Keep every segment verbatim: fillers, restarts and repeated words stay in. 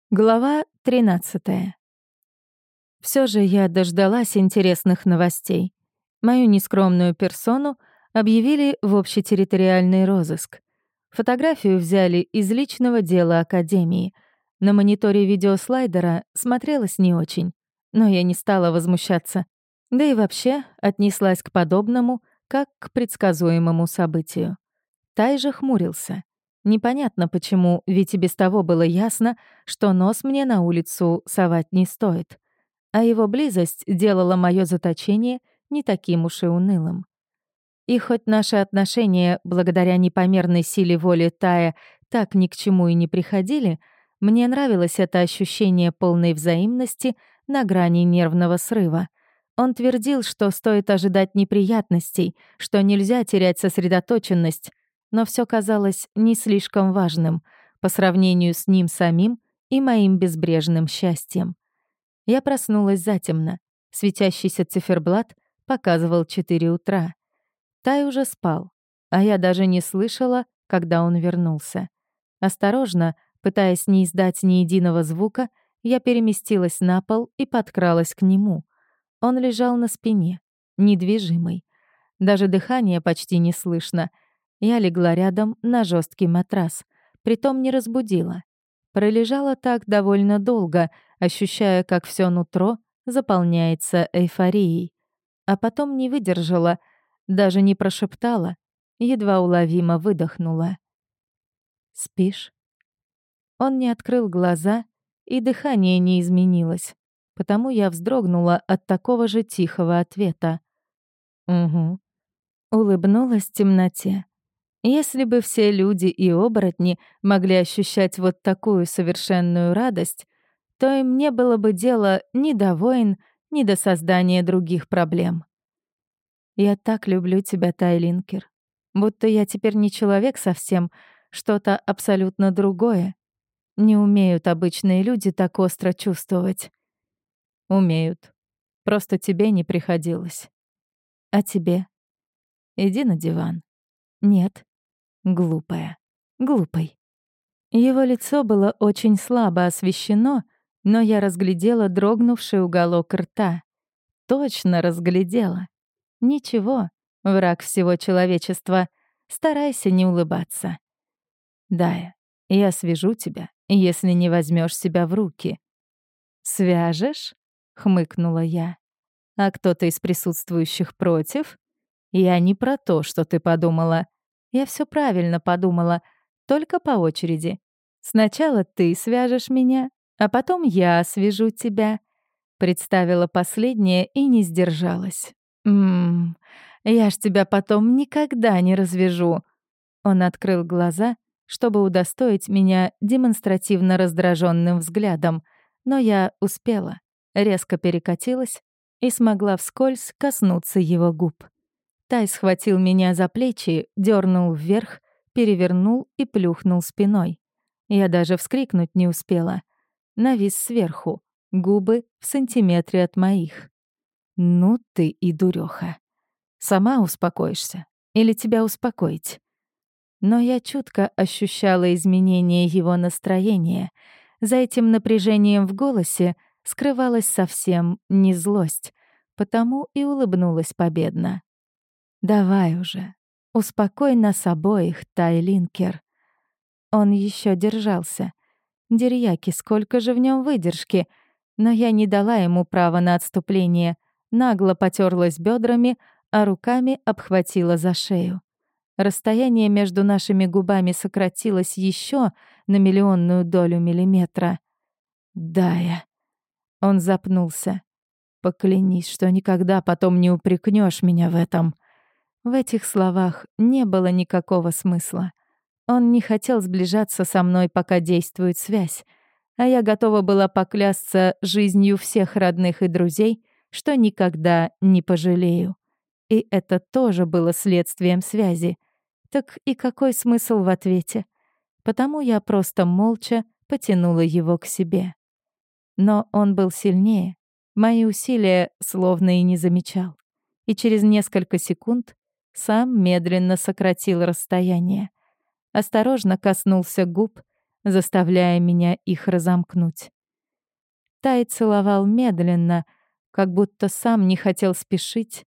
Глава тринадцатая. Все же я дождалась интересных новостей. Мою нескромную персону объявили в общетерриториальный розыск. Фотографию взяли из личного дела Академии. На мониторе видеослайдера смотрелось не очень, но я не стала возмущаться. Да и вообще отнеслась к подобному, как к предсказуемому событию. Тай же хмурился. Непонятно почему, ведь и без того было ясно, что нос мне на улицу совать не стоит. А его близость делала мое заточение не таким уж и унылым. И хоть наши отношения, благодаря непомерной силе воли Тая, так ни к чему и не приходили, мне нравилось это ощущение полной взаимности на грани нервного срыва. Он твердил, что стоит ожидать неприятностей, что нельзя терять сосредоточенность, но все казалось не слишком важным по сравнению с ним самим и моим безбрежным счастьем. Я проснулась затемно. Светящийся циферблат показывал четыре утра. Тай уже спал, а я даже не слышала, когда он вернулся. Осторожно, пытаясь не издать ни единого звука, я переместилась на пол и подкралась к нему. Он лежал на спине, недвижимый. Даже дыхания почти не слышно. Я легла рядом на жесткий матрас, притом не разбудила. Пролежала так довольно долго, ощущая, как все нутро заполняется эйфорией. А потом не выдержала, даже не прошептала, едва уловимо выдохнула. «Спишь?» Он не открыл глаза, и дыхание не изменилось, потому я вздрогнула от такого же тихого ответа. «Угу». Улыбнулась в темноте. Если бы все люди и оборотни могли ощущать вот такую совершенную радость, то им не было бы дела ни до войн, ни до создания других проблем. Я так люблю тебя, Тайлинкер. Будто я теперь не человек совсем, что-то абсолютно другое. Не умеют обычные люди так остро чувствовать. Умеют. Просто тебе не приходилось. А тебе? Иди на диван. Нет. Глупая. Глупый. Его лицо было очень слабо освещено, но я разглядела дрогнувший уголок рта. Точно разглядела. Ничего, враг всего человечества. Старайся не улыбаться. Дая, я свяжу тебя, если не возьмешь себя в руки. «Свяжешь?» — хмыкнула я. «А кто-то из присутствующих против?» «Я не про то, что ты подумала. Я все правильно подумала, только по очереди. Сначала ты свяжешь меня, а потом я свяжу тебя». Представила последнее и не сдержалась. «Ммм, я ж тебя потом никогда не развяжу». Он открыл глаза, чтобы удостоить меня демонстративно раздраженным взглядом, но я успела, резко перекатилась и смогла вскользь коснуться его губ. Тай схватил меня за плечи, дернул вверх, перевернул и плюхнул спиной. Я даже вскрикнуть не успела. Навис сверху, губы в сантиметре от моих. «Ну ты и дурёха. Сама успокоишься? Или тебя успокоить?» Но я чутко ощущала изменение его настроения. За этим напряжением в голосе скрывалась совсем не злость, потому и улыбнулась победно. «Давай уже, успокой нас обоих, Тайлинкер». Он еще держался. Дерьяки, сколько же в нем выдержки. Но я не дала ему права на отступление. Нагло потерлась бедрами, а руками обхватила за шею. Расстояние между нашими губами сократилось еще на миллионную долю миллиметра. «Дая». Он запнулся. «Поклянись, что никогда потом не упрекнешь меня в этом». В этих словах не было никакого смысла. Он не хотел сближаться со мной, пока действует связь, а я готова была поклясться жизнью всех родных и друзей, что никогда не пожалею. И это тоже было следствием связи. Так и какой смысл в ответе? Потому я просто молча потянула его к себе. Но он был сильнее, мои усилия словно и не замечал. И через несколько секунд сам медленно сократил расстояние. Осторожно коснулся губ, заставляя меня их разомкнуть. Тай целовал медленно, как будто сам не хотел спешить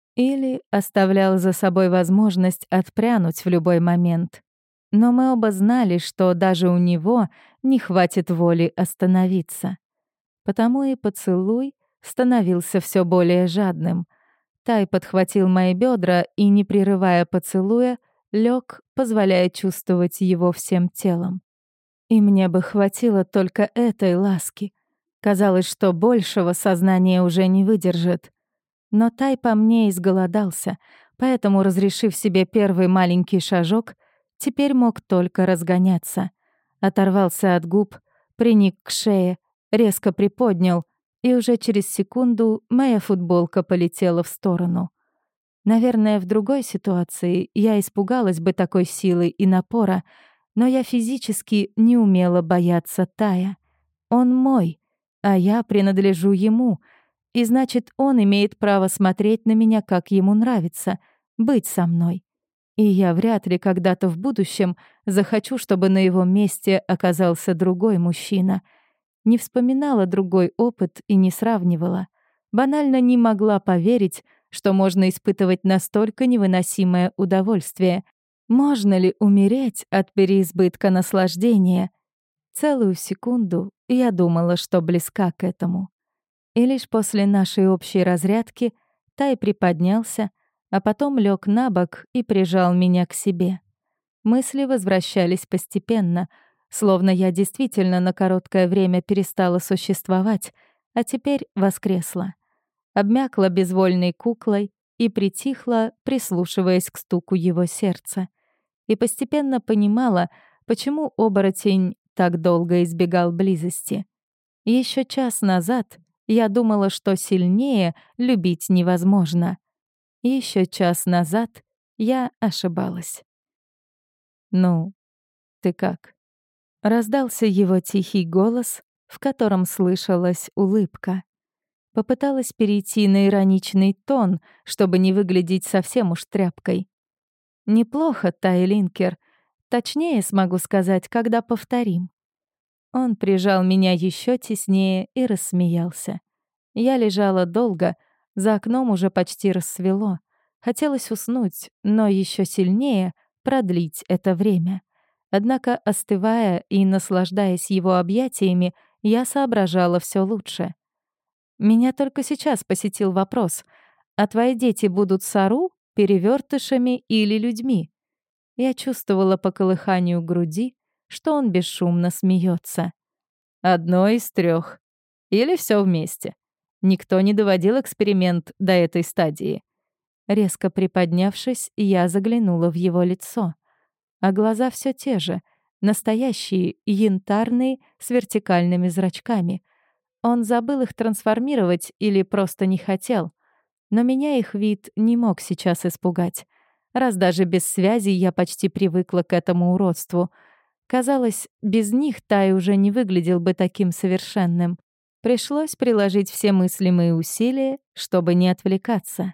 или оставлял за собой возможность отпрянуть в любой момент. Но мы оба знали, что даже у него не хватит воли остановиться. Потому и поцелуй становился все более жадным. Тай подхватил мои бедра и, не прерывая поцелуя, лег, позволяя чувствовать его всем телом. И мне бы хватило только этой ласки. Казалось, что большего сознание уже не выдержит. Но Тай по мне изголодался, поэтому, разрешив себе первый маленький шажок, теперь мог только разгоняться. Оторвался от губ, приник к шее, резко приподнял, и уже через секунду моя футболка полетела в сторону. Наверное, в другой ситуации я испугалась бы такой силы и напора, но я физически не умела бояться Тая. Он мой, а я принадлежу ему, и значит, он имеет право смотреть на меня, как ему нравится, быть со мной. И я вряд ли когда-то в будущем захочу, чтобы на его месте оказался другой мужчина. Не вспоминала другой опыт и не сравнивала. Банально не могла поверить, что можно испытывать настолько невыносимое удовольствие. Можно ли умереть от переизбытка наслаждения? Целую секунду я думала, что близка к этому. И лишь после нашей общей разрядки Тай приподнялся, а потом лег на бок и прижал меня к себе. Мысли возвращались постепенно, словно я действительно на короткое время перестала существовать, а теперь воскресла. Обмякла безвольной куклой и притихла, прислушиваясь к стуку его сердца. И постепенно понимала, почему оборотень так долго избегал близости. Еще час назад я думала, что сильнее любить невозможно. Еще час назад я ошибалась. «Ну, ты как?» Раздался его тихий голос, в котором слышалась улыбка. Попыталась перейти на ироничный тон, чтобы не выглядеть совсем уж тряпкой. «Неплохо, Тай Линкер. Точнее смогу сказать, когда повторим». Он прижал меня еще теснее и рассмеялся. Я лежала долго, за окном уже почти рассвело. Хотелось уснуть, но еще сильнее продлить это время. Однако, остывая и наслаждаясь его объятиями, я соображала все лучше. Меня только сейчас посетил вопрос: а твои дети будут сару, перевертышами или людьми? Я чувствовала по колыханию груди, что он бесшумно смеется. Одно из трех. Или все вместе. Никто не доводил эксперимент до этой стадии. Резко приподнявшись, я заглянула в его лицо. А глаза все те же, настоящие, янтарные, с вертикальными зрачками. Он забыл их трансформировать или просто не хотел. Но меня их вид не мог сейчас испугать. Раз даже без связи я почти привыкла к этому уродству. Казалось, без них Тай уже не выглядел бы таким совершенным. Пришлось приложить все мыслимые усилия, чтобы не отвлекаться.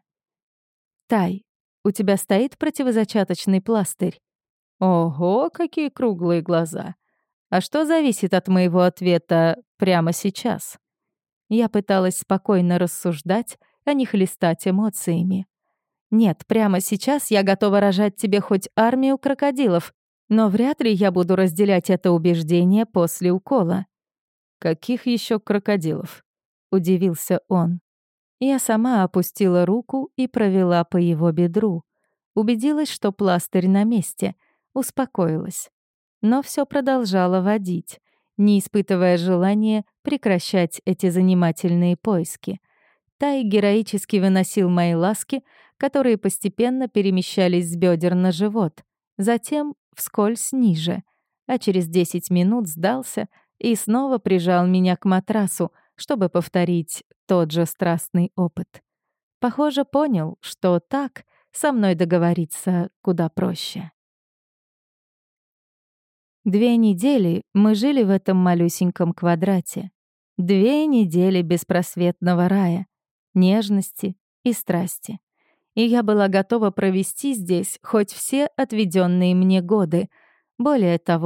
«Тай, у тебя стоит противозачаточный пластырь?» «Ого, какие круглые глаза! А что зависит от моего ответа прямо сейчас?» Я пыталась спокойно рассуждать, а не хлестать эмоциями. «Нет, прямо сейчас я готова рожать тебе хоть армию крокодилов, но вряд ли я буду разделять это убеждение после укола». «Каких еще крокодилов?» — удивился он. Я сама опустила руку и провела по его бедру. Убедилась, что пластырь на месте, успокоилась. Но все продолжала водить, не испытывая желания прекращать эти занимательные поиски. Тай героически выносил мои ласки, которые постепенно перемещались с бедер на живот, затем вскользь ниже, а через десять минут сдался и снова прижал меня к матрасу, чтобы повторить тот же страстный опыт. Похоже, понял, что так со мной договориться куда проще. Две недели мы жили в этом малюсеньком квадрате. Две недели беспросветного рая, нежности и страсти. И я была готова провести здесь хоть все отведенные мне годы. Более того,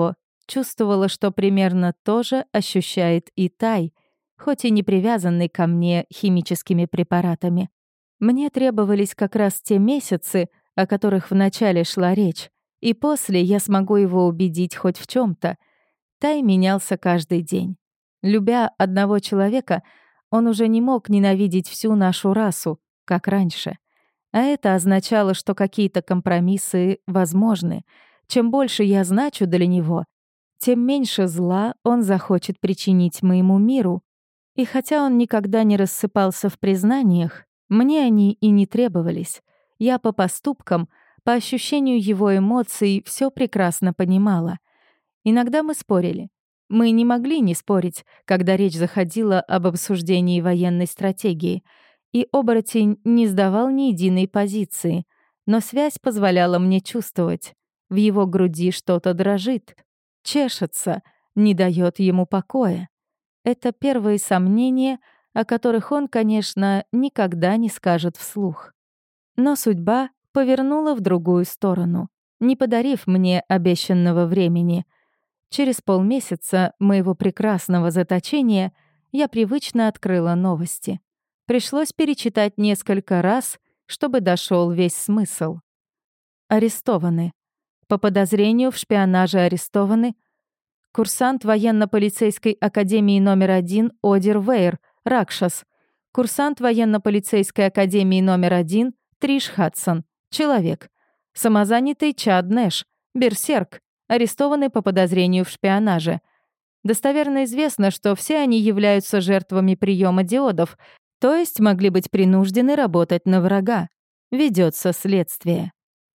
Чувствовала, что примерно то же ощущает и Тай, хоть и не привязанный ко мне химическими препаратами. Мне требовались как раз те месяцы, о которых вначале шла речь, и после я смогу его убедить хоть в чем то. Тай менялся каждый день. Любя одного человека, он уже не мог ненавидеть всю нашу расу, как раньше. А это означало, что какие-то компромиссы возможны. Чем больше я значу для него, тем меньше зла он захочет причинить моему миру. И хотя он никогда не рассыпался в признаниях, мне они и не требовались. Я по поступкам, по ощущению его эмоций все прекрасно понимала. Иногда мы спорили. Мы не могли не спорить, когда речь заходила об обсуждении военной стратегии, и оборотень не сдавал ни единой позиции, но связь позволяла мне чувствовать. В его груди что-то дрожит, чешется, не дает ему покоя. Это первые сомнения, о которых он, конечно, никогда не скажет вслух. Но судьба повернула в другую сторону, не подарив мне обещанного времени. Через полмесяца моего прекрасного заточения я привычно открыла новости. Пришлось перечитать несколько раз, чтобы дошел весь смысл. Арестованы. По подозрению в шпионаже арестованы курсант военно-полицейской академии номер один Одир Вейр, Ракшас, курсант военно-полицейской академии номер один Триш Хадсон, человек, самозанятый Чад Нэш, берсерк, арестованы по подозрению в шпионаже. Достоверно известно, что все они являются жертвами приема диодов, то есть могли быть принуждены работать на врага. Ведется следствие.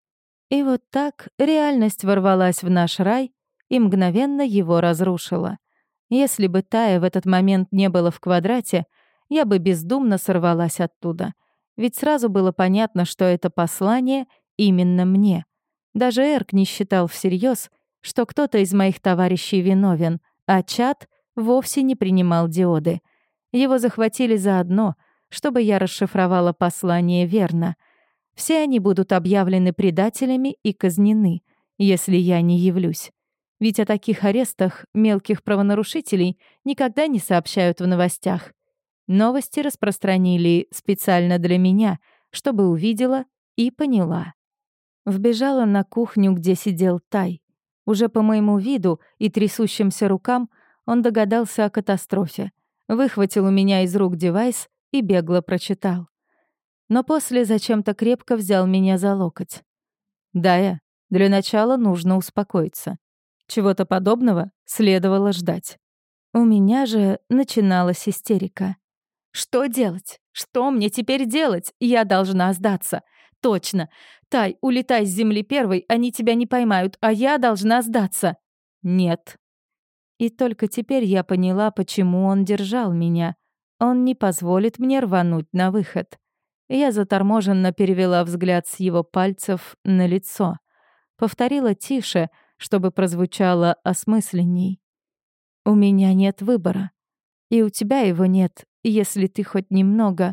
И вот так реальность ворвалась в наш рай и мгновенно его разрушила. Если бы Тая в этот момент не было в квадрате, я бы бездумно сорвалась оттуда. Ведь сразу было понятно, что это послание именно мне. Даже Эрк не считал всерьез, что кто-то из моих товарищей виновен, а Чад вовсе не принимал диоды. Его захватили заодно, чтобы я расшифровала послание верно. Все они будут объявлены предателями и казнены, если я не явлюсь. Ведь о таких арестах мелких правонарушителей никогда не сообщают в новостях. Новости распространили специально для меня, чтобы увидела и поняла. Вбежала на кухню, где сидел Тай. Уже по моему виду и трясущимся рукам он догадался о катастрофе. Выхватил у меня из рук девайс и бегло прочитал. Но после зачем-то крепко взял меня за локоть. «Дая, для начала нужно успокоиться. Чего-то подобного следовало ждать». У меня же начиналась истерика. «Что делать? Что мне теперь делать? Я должна сдаться. Точно. Тай, улетай с земли первой, они тебя не поймают, а я должна сдаться». «Нет». И только теперь я поняла, почему он держал меня. Он не позволит мне рвануть на выход. Я заторможенно перевела взгляд с его пальцев на лицо. Повторила тише, чтобы прозвучало осмысленней. «У меня нет выбора. И у тебя его нет, если ты хоть немного...»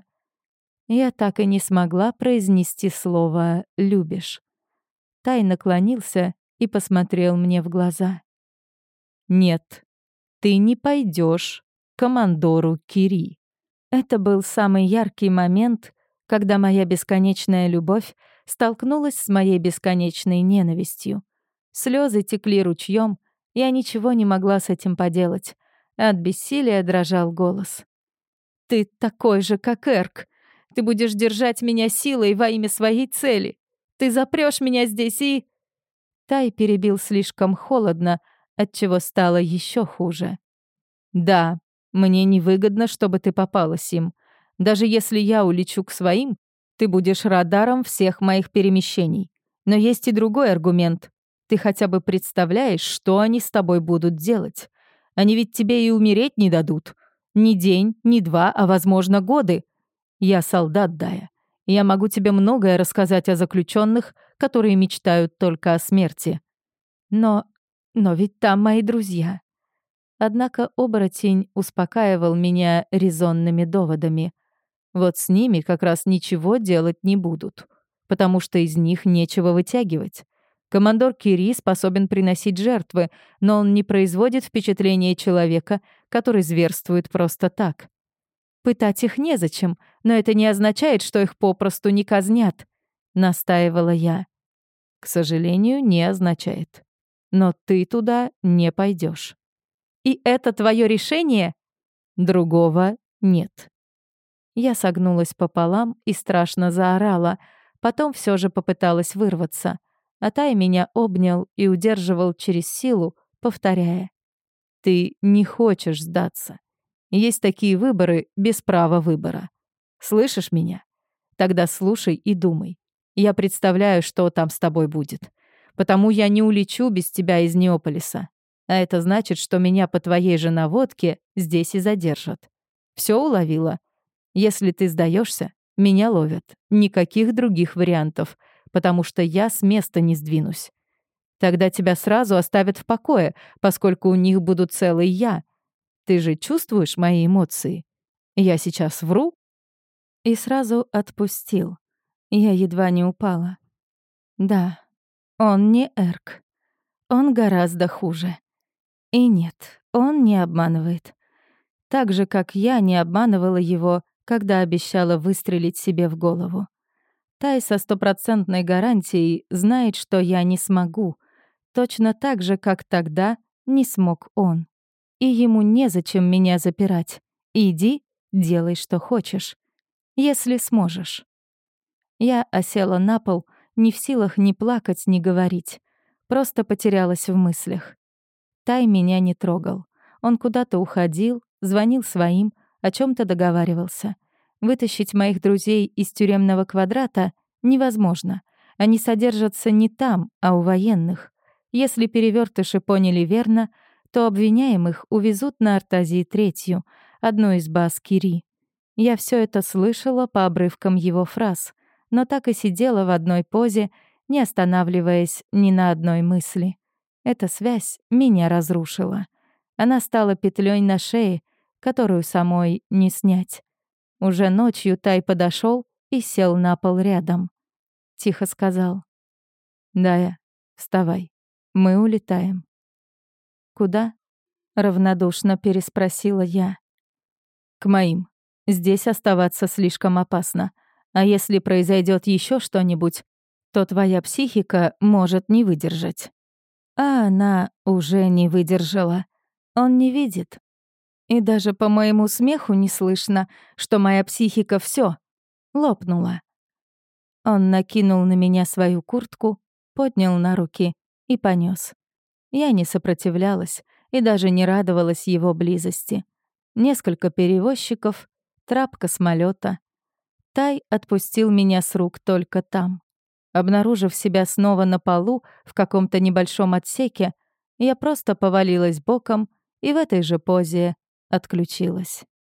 Я так и не смогла произнести слово «любишь». Тай наклонился и посмотрел мне в глаза. «Нет, ты не пойдешь к командору Кири». Это был самый яркий момент, когда моя бесконечная любовь столкнулась с моей бесконечной ненавистью. Слезы текли ручьем, я ничего не могла с этим поделать. От бессилия дрожал голос. «Ты такой же, как Эрк. Ты будешь держать меня силой во имя своей цели. Ты запрёшь меня здесь и...» Тай перебил слишком холодно, отчего стало еще хуже. «Да, мне невыгодно, чтобы ты попалась им. Даже если я улечу к своим, ты будешь радаром всех моих перемещений. Но есть и другой аргумент. Ты хотя бы представляешь, что они с тобой будут делать? Они ведь тебе и умереть не дадут. Ни день, ни два, а, возможно, годы. Я солдат, Дая. Я могу тебе многое рассказать о заключенных, которые мечтают только о смерти. Но... но ведь там мои друзья». Однако оборотень успокаивал меня резонными доводами. Вот с ними как раз ничего делать не будут, потому что из них нечего вытягивать. Командор Кири способен приносить жертвы, но он не производит впечатления человека, который зверствует просто так. Пытать их незачем, но это не означает, что их попросту не казнят, настаивала я. К сожалению, не означает. Но ты туда не пойдешь. И это твое решение? Другого нет. Я согнулась пополам и страшно заорала, потом все же попыталась вырваться. А Тай меня обнял и удерживал через силу, повторяя: «Ты не хочешь сдаться. Есть такие выборы без права выбора. Слышишь меня? Тогда слушай и думай. Я представляю, что там с тобой будет. Потому я не улечу без тебя из Неополиса. А это значит, что меня по твоей же наводке здесь и задержат. Все уловила? Если ты сдаешься, меня ловят. Никаких других вариантов, потому что я с места не сдвинусь. Тогда тебя сразу оставят в покое, поскольку у них буду целый я. Ты же чувствуешь мои эмоции? Я сейчас вру?» И сразу отпустил. Я едва не упала. Да, он не Эрк. Он гораздо хуже. И нет, он не обманывает. Так же, как я не обманывала его, когда обещала выстрелить себе в голову. Тай со стопроцентной гарантией знает, что я не смогу. Точно так же, как тогда не смог он. И ему незачем меня запирать. Иди, делай, что хочешь. Если сможешь. Я осела на пол, не в силах ни плакать, ни говорить. Просто потерялась в мыслях. Тай меня не трогал. Он куда-то уходил, звонил своим, о чем то договаривался. Вытащить моих друзей из тюремного квадрата невозможно. Они содержатся не там, а у военных. Если перевертыши поняли верно, то обвиняемых увезут на Артазии третью, одну из баз Кири. Я все это слышала по обрывкам его фраз, но так и сидела в одной позе, не останавливаясь ни на одной мысли. Эта связь меня разрушила. Она стала петлей на шее, которую самой не снять. Уже ночью Тай подошел и сел на пол рядом. Тихо сказал: «Дая, вставай, мы улетаем». «Куда?» — равнодушно переспросила я. «К моим. Здесь оставаться слишком опасно. А если произойдет еще что-нибудь, то твоя психика может не выдержать». А она уже не выдержала. Он не видит. И даже по моему смеху не слышно, что моя психика все лопнула. Он накинул на меня свою куртку, поднял на руки и понес. Я не сопротивлялась и даже не радовалась его близости. Несколько перевозчиков, трап космолета. Тай отпустил меня с рук только там. Обнаружив себя снова на полу в каком-то небольшом отсеке, я просто повалилась боком и в этой же позе отключилась.